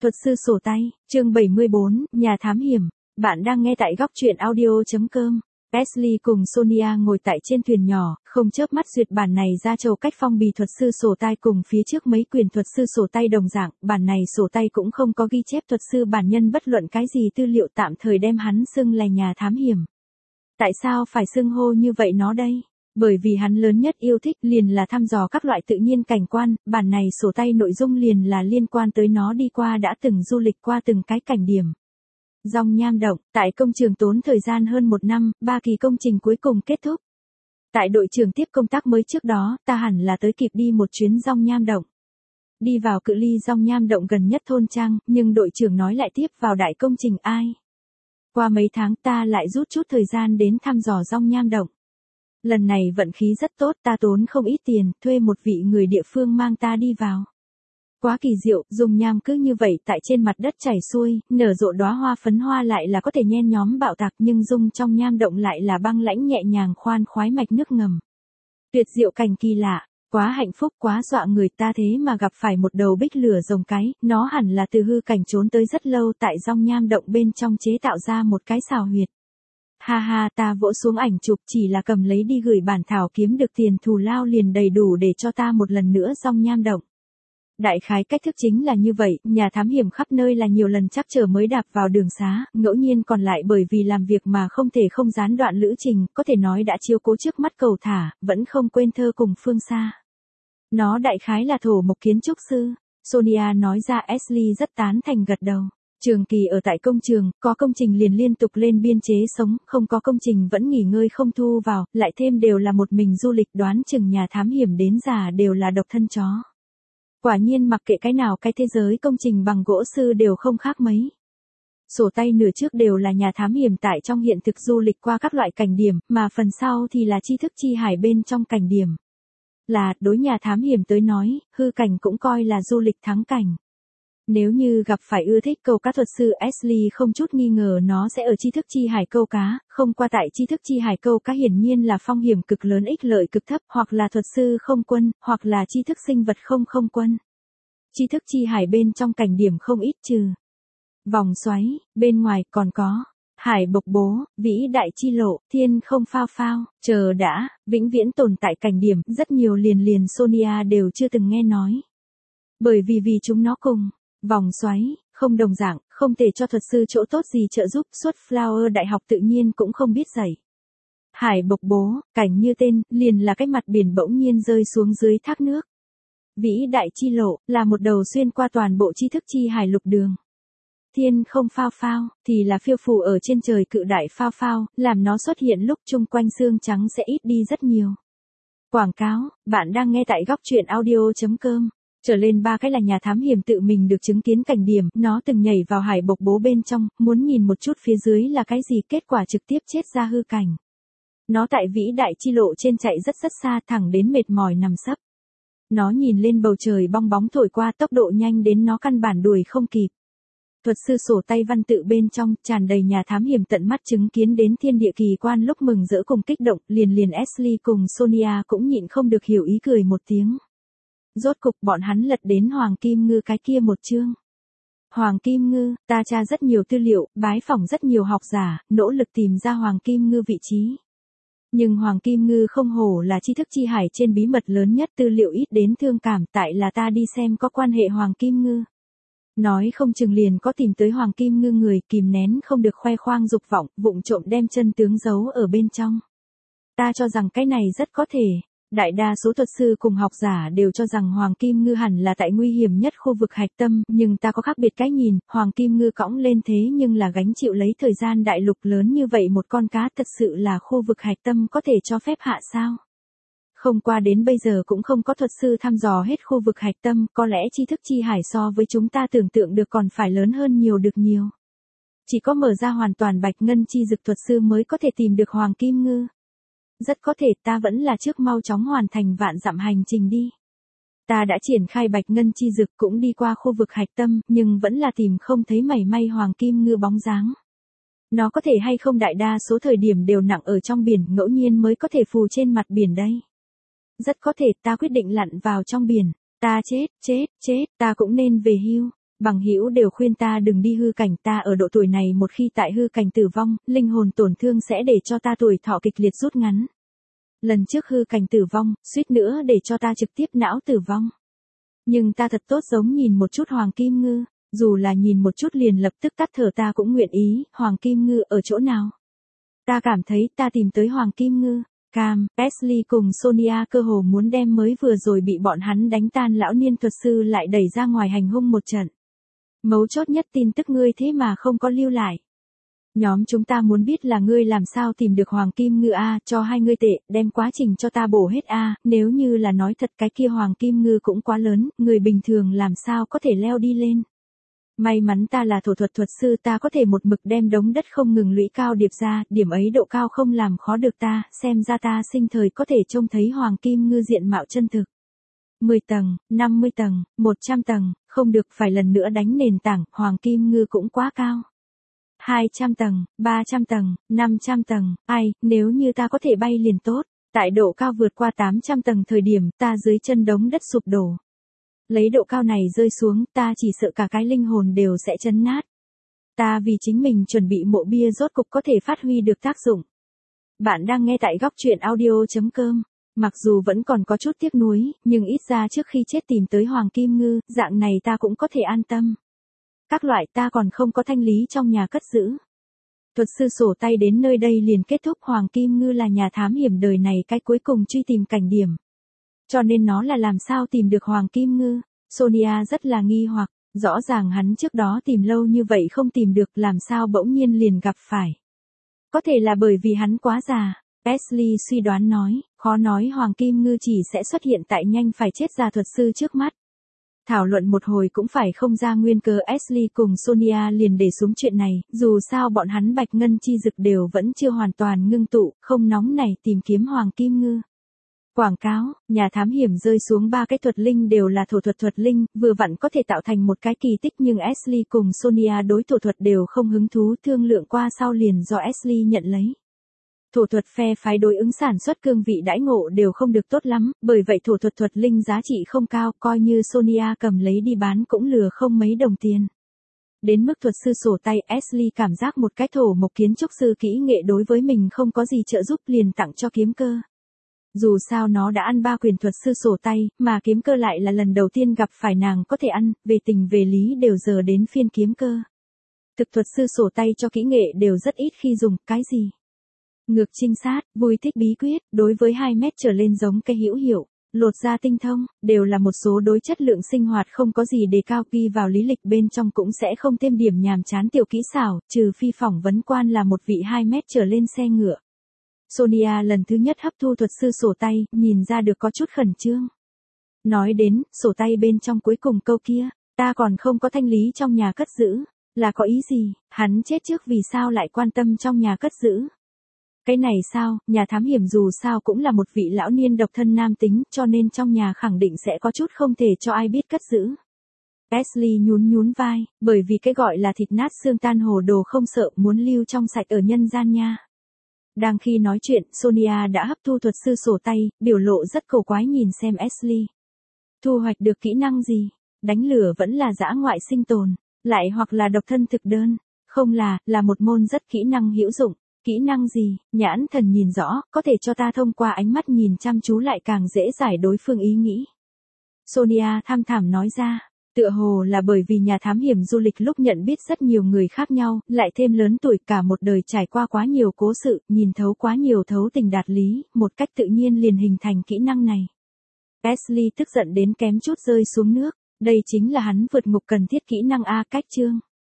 Thuật sư sổ tay, chương 74, nhà thám hiểm. Bạn đang nghe tại góc truyện audio.com. Ashley cùng Sonia ngồi tại trên thuyền nhỏ, không chớp mắt duyệt bản này ra chầu cách phong bì thuật sư sổ tay cùng phía trước mấy quyển thuật sư sổ tay đồng dạng. Bản này sổ tay cũng không có ghi chép thuật sư bản nhân bất luận cái gì tư liệu, tạm thời đem hắn xưng là nhà thám hiểm. Tại sao phải xưng hô như vậy nó đây? Bởi vì hắn lớn nhất yêu thích liền là thăm dò các loại tự nhiên cảnh quan, bản này sổ tay nội dung liền là liên quan tới nó đi qua đã từng du lịch qua từng cái cảnh điểm. Dòng Nham Động, tại công trường tốn thời gian hơn 1 năm, 3 kỳ công trình cuối cùng kết thúc. Tại đội trưởng tiếp công tác mới trước đó, ta hẳn là tới kịp đi một chuyến Dòng Nham Động. Đi vào cự ly Dòng Nham Động gần nhất thôn trang, nhưng đội trưởng nói lại tiếp vào đại công trình ai. Qua mấy tháng ta lại rút chút thời gian đến thăm dò Dòng Nham Động. Lần này vận khí rất tốt, ta tốn không ít tiền, thuê một vị người địa phương mang ta đi vào. Quá kỳ diệu, dùng nham cứ như vậy tại trên mặt đất chảy xuôi, nở rộ đóa hoa phấn hoa lại là có thể nhen nhóm bạo tạc, nhưng dung trong nham động lại là băng lãnh nhẹ nhàng khoan khoái mạch nước ngầm. Tuyệt diệu cảnh kỳ lạ, quá hạnh phúc, quá dọa người, ta thế mà gặp phải một đầu bích lửa rồng cái, nó hẳn là từ hư cảnh trốn tới rất lâu tại Dòng Nham Động bên trong chế tạo ra một cái xào huyệt. Ha ha, ta vỗ xuống ảnh chụp, chỉ là cầm lấy đi gửi bản thảo kiếm được tiền thù lao liền đầy đủ để cho ta một lần nữa Dòng Nham Động. Đại khái cách thức chính là như vậy, nhà thám hiểm khắp nơi là nhiều lần trắc trở mới đạp vào đường xá, ngẫu nhiên còn lại bởi vì làm việc mà không thể không gián đoạn lữ trình, có thể nói đã chiếu cố trước mắt cầu thả, vẫn không quên thơ cùng phương xa. Nó đại khái là thổ mộc kiến trúc sư, Sonia nói ra. Ashley rất tán thành gật đầu. Trường kỳ ở tại công trường, có công trình liền liên tục lên biên chế sống, không có công trình vẫn nghỉ ngơi không thu vào, lại thêm đều là một mình du lịch, đoán chừng nhà thám hiểm đến già đều là độc thân chó. Quả nhiên mặc kệ cái nào cái thế giới công trình bằng gỗ sư đều không khác mấy. Sổ tay nửa trước đều là nhà thám hiểm tại trong hiện thực du lịch qua các loại cảnh điểm, mà phần sau thì là tri thức chi hải bên trong cảnh điểm. Là, đối nhà thám hiểm tới nói, hư cảnh cũng coi là du lịch thắng cảnh. Nếu như gặp phải ưa thích câu cá thuật sư Ashley không chút nghi ngờ nó sẽ ở tri thức chi hải câu cá, không qua tại tri thức chi hải câu cá hiển nhiên là phong hiểm cực lớn, ích lợi cực thấp, hoặc là thuật sư không quân, hoặc là tri thức sinh vật không quân. Tri thức chi hải bên trong cảnh điểm không ít trừ vòng xoáy, bên ngoài còn có hải bộc bố, vĩ đại chi lộ, thiên không phao phao, chờ đã, vĩnh viễn tồn tại cảnh điểm, rất nhiều liền Sonia đều chưa từng nghe nói. Bởi vì chúng nó cùng vòng xoáy không đồng dạng, không thể cho thuật sư chỗ tốt gì trợ giúp, suốt Flower đại học tự nhiên cũng không biết dạy. Hải bộc bố, cảnh như tên, liền là cái mặt biển bỗng nhiên rơi xuống dưới thác nước. Vĩ đại chi lộ, là một đầu xuyên qua toàn bộ tri thức chi hải lục đường. Thiên không phao phao, thì là phiêu phù ở trên trời cự đại phao phao, làm nó xuất hiện lúc chung quanh xương trắng sẽ ít đi rất nhiều. Quảng cáo, bạn đang nghe tại góc truyện audio.com. Trở lên 3 cái là nhà thám hiểm tự mình được chứng kiến cảnh điểm, nó từng nhảy vào hải bộc bố bên trong, muốn nhìn một chút phía dưới là cái gì, kết quả trực tiếp chết ra hư cảnh. Nó tại vĩ đại chi lộ trên chạy rất xa, thẳng đến mệt mỏi nằm sấp. Nó nhìn lên bầu trời bong bóng thổi qua, tốc độ nhanh đến nó căn bản đuổi không kịp. Thuật sư sổ tay văn tự bên trong, tràn đầy nhà thám hiểm tận mắt chứng kiến đến thiên địa kỳ quan lúc mừng rỡ cùng kích động, liền Ashley cùng Sonia cũng nhịn không được hiểu ý cười một tiếng. Rốt cục bọn hắn lật đến Hoàng Kim Ngư cái kia một chương. Hoàng Kim Ngư, ta tra rất nhiều tư liệu, bái phỏng rất nhiều học giả, nỗ lực tìm ra Hoàng Kim Ngư vị trí. Nhưng Hoàng Kim Ngư không hổ là tri thức chi hải trên bí mật lớn nhất, tư liệu ít đến thương cảm, tại là ta đi xem có quan hệ Hoàng Kim Ngư. Nói không chừng liền có tìm tới Hoàng Kim Ngư người, kìm nén không được khoe khoang dục vọng, vụng trộm đem chân tướng giấu ở bên trong. Ta cho rằng cái này rất có thể. Đại đa số thuật sư cùng học giả đều cho rằng Hoàng Kim Ngư hẳn là tại nguy hiểm nhất khu vực hạch tâm, nhưng ta có khác biệt cái nhìn, Hoàng Kim Ngư cõng lên thế nhưng là gánh chịu lấy thời gian đại lục lớn như vậy một con cá, thật sự là khu vực hạch tâm có thể cho phép hạ sao? Không qua đến bây giờ cũng không có thuật sư thăm dò hết khu vực hạch tâm, có lẽ tri thức chi hải so với chúng ta tưởng tượng được còn phải lớn hơn nhiều được nhiều. Chỉ có mở ra hoàn toàn bạch ngân chi dực thuật sư mới có thể tìm được Hoàng Kim Ngư. Rất có thể ta vẫn là trước mau chóng hoàn thành vạn dặm hành trình đi. Ta đã triển khai bạch ngân chi dực cũng đi qua khu vực hạch tâm, nhưng vẫn là tìm không thấy mảy may Hoàng Kim Ngư bóng dáng. Nó có thể hay không đại đa số thời điểm đều nặng ở trong biển, ngẫu nhiên mới có thể phù trên mặt biển đây. Rất có thể ta quyết định lặn vào trong biển. Ta chết, ta cũng nên về hưu. Bằng hữu đều khuyên ta đừng đi hư cảnh, ta ở độ tuổi này một khi tại hư cảnh tử vong, linh hồn tổn thương sẽ để cho ta tuổi thọ kịch liệt rút ngắn. Lần trước hư cảnh tử vong, suýt nữa để cho ta trực tiếp não tử vong. Nhưng ta thật tốt giống nhìn một chút Hoàng Kim Ngư, dù là nhìn một chút liền lập tức tắt thở ta cũng nguyện ý. Hoàng Kim Ngư ở chỗ nào? Ta cảm thấy ta tìm tới Hoàng Kim Ngư. Cam, Ashley cùng Sonia cơ hồ muốn đem mới vừa rồi bị bọn hắn đánh tan lão niên thuật sư lại đẩy ra ngoài hành hung một trận. Mấu chốt nhất tin tức ngươi thế mà không có lưu lại. Nhóm chúng ta muốn biết là ngươi làm sao tìm được Hoàng Kim Ngư a, cho 2 ngươi tệ, đem quá trình cho ta bổ hết a, nếu như là nói thật cái kia Hoàng Kim Ngư cũng quá lớn, người bình thường làm sao có thể leo đi lên. May mắn ta là thổ thuật thuật sư, ta có thể một mực đem đống đất không ngừng lũy cao điệp ra, điểm ấy độ cao không làm khó được ta, xem ra ta sinh thời có thể trông thấy Hoàng Kim Ngư diện mạo chân thực. 10 tầng, 50 tầng, 100 tầng, không được phải lần nữa đánh nền tảng, Hoàng Kim Ngư cũng quá cao. 200 tầng, 300 tầng, 500 tầng, ai, nếu như ta có thể bay liền tốt, tại độ cao vượt qua 800 tầng thời điểm ta dưới chân đống đất sụp đổ. Lấy độ cao này rơi xuống, ta chỉ sợ cả cái linh hồn đều sẽ chấn nát. Ta vì chính mình chuẩn bị mộ bia rốt cục có thể phát huy được tác dụng. Bạn đang nghe tại góc truyện audio.com. Mặc dù vẫn còn có chút tiếc nuối, nhưng ít ra trước khi chết tìm tới Hoàng Kim Ngư, dạng này ta cũng có thể an tâm. Các loại ta còn không có thanh lý trong nhà cất giữ. Thuật sư sổ tay đến nơi đây liền kết thúc. Hoàng Kim Ngư là nhà thám hiểm đời này cái cuối cùng truy tìm cảnh điểm. Cho nên nó là làm sao tìm được Hoàng Kim Ngư? Sonia rất là nghi hoặc, rõ ràng hắn trước đó tìm lâu như vậy không tìm được, làm sao bỗng nhiên liền gặp phải. Có thể là bởi vì hắn quá già. Ashley suy đoán nói, khó nói Hoàng Kim Ngư chỉ sẽ xuất hiện tại nhanh phải chết già thuật sư trước mắt. Thảo luận một hồi cũng phải không ra nguyên cớ, Ashley cùng Sonia liền để xuống chuyện này, dù sao bọn hắn bạch ngân chi dực đều vẫn chưa hoàn toàn ngưng tụ, không nóng này tìm kiếm Hoàng Kim Ngư. Quảng cáo, nhà thám hiểm rơi xuống 3 cái thuật linh đều là thổ thuật thuật linh, vừa vặn có thể tạo thành một cái kỳ tích, nhưng Ashley cùng Sonia đối thổ thuật đều không hứng thú, thương lượng qua sau liền do Ashley nhận lấy. Thổ thuật phe phái đối ứng sản xuất cương vị đãi ngộ đều không được tốt lắm, bởi vậy thổ thuật thuật linh giá trị không cao, coi như Sonia cầm lấy đi bán cũng lừa không mấy đồng tiền. Đến mức thuật sư sổ tay, Ashley cảm giác một cái thổ mộc kiến trúc sư kỹ nghệ đối với mình không có gì trợ giúp liền tặng cho kiếm cơ. Dù sao nó đã ăn 3 quyền thuật sư sổ tay, mà kiếm cơ lại là lần đầu tiên gặp phải nàng có thể ăn, về tình về lý đều giờ đến phiên kiếm cơ. Thực thuật sư sổ tay cho kỹ nghệ đều rất ít khi dùng, cái gì? Ngược trinh sát, vui thích bí quyết, đối với 2 mét trở lên giống cây hữu hiệu, lột ra tinh thông, đều là một số đối chất lượng sinh hoạt không có gì đề cao, ghi vào lý lịch bên trong cũng sẽ không thêm điểm nhàm chán tiểu kỹ xảo, trừ phi phỏng vấn quan là một vị 2 mét trở lên xe ngựa. Sonia lần thứ nhất hấp thu thuật sư sổ tay, nhìn ra được có chút khẩn trương. Nói đến, sổ tay bên trong cuối cùng câu kia, ta còn không có thanh lý trong nhà cất giữ, là có ý gì, hắn chết trước vì sao lại quan tâm trong nhà cất giữ. Cái này sao, nhà thám hiểm dù sao cũng là một vị lão niên độc thân nam tính, cho nên trong nhà khẳng định sẽ có chút không thể cho ai biết cất giữ. Ashley nhún vai, bởi vì cái gọi là thịt nát xương tan hồ đồ không sợ, muốn lưu trong sạch ở nhân gian nha. Đang khi nói chuyện, Sonia đã hấp thu thuật sư sổ tay, biểu lộ rất cổ quái nhìn xem Ashley. Thu hoạch được kỹ năng gì? Đánh lửa vẫn là dã ngoại sinh tồn, lại hoặc là độc thân thực đơn, không là một môn rất kỹ năng hữu dụng. Kỹ năng gì? Nhãn thần nhìn rõ, có thể cho ta thông qua ánh mắt nhìn chăm chú lại càng dễ giải đối phương ý nghĩ. Sonia tham thảm nói ra, tựa hồ là bởi vì nhà thám hiểm du lịch lúc nhận biết rất nhiều người khác nhau, lại thêm lớn tuổi, cả một đời trải qua quá nhiều cố sự, nhìn thấu quá nhiều thấu tình đạt lý, một cách tự nhiên liền hình thành kỹ năng này. Ashley tức giận đến kém chút rơi xuống nước, đây chính là hắn vượt ngục cần thiết kỹ năng A. Cách chương.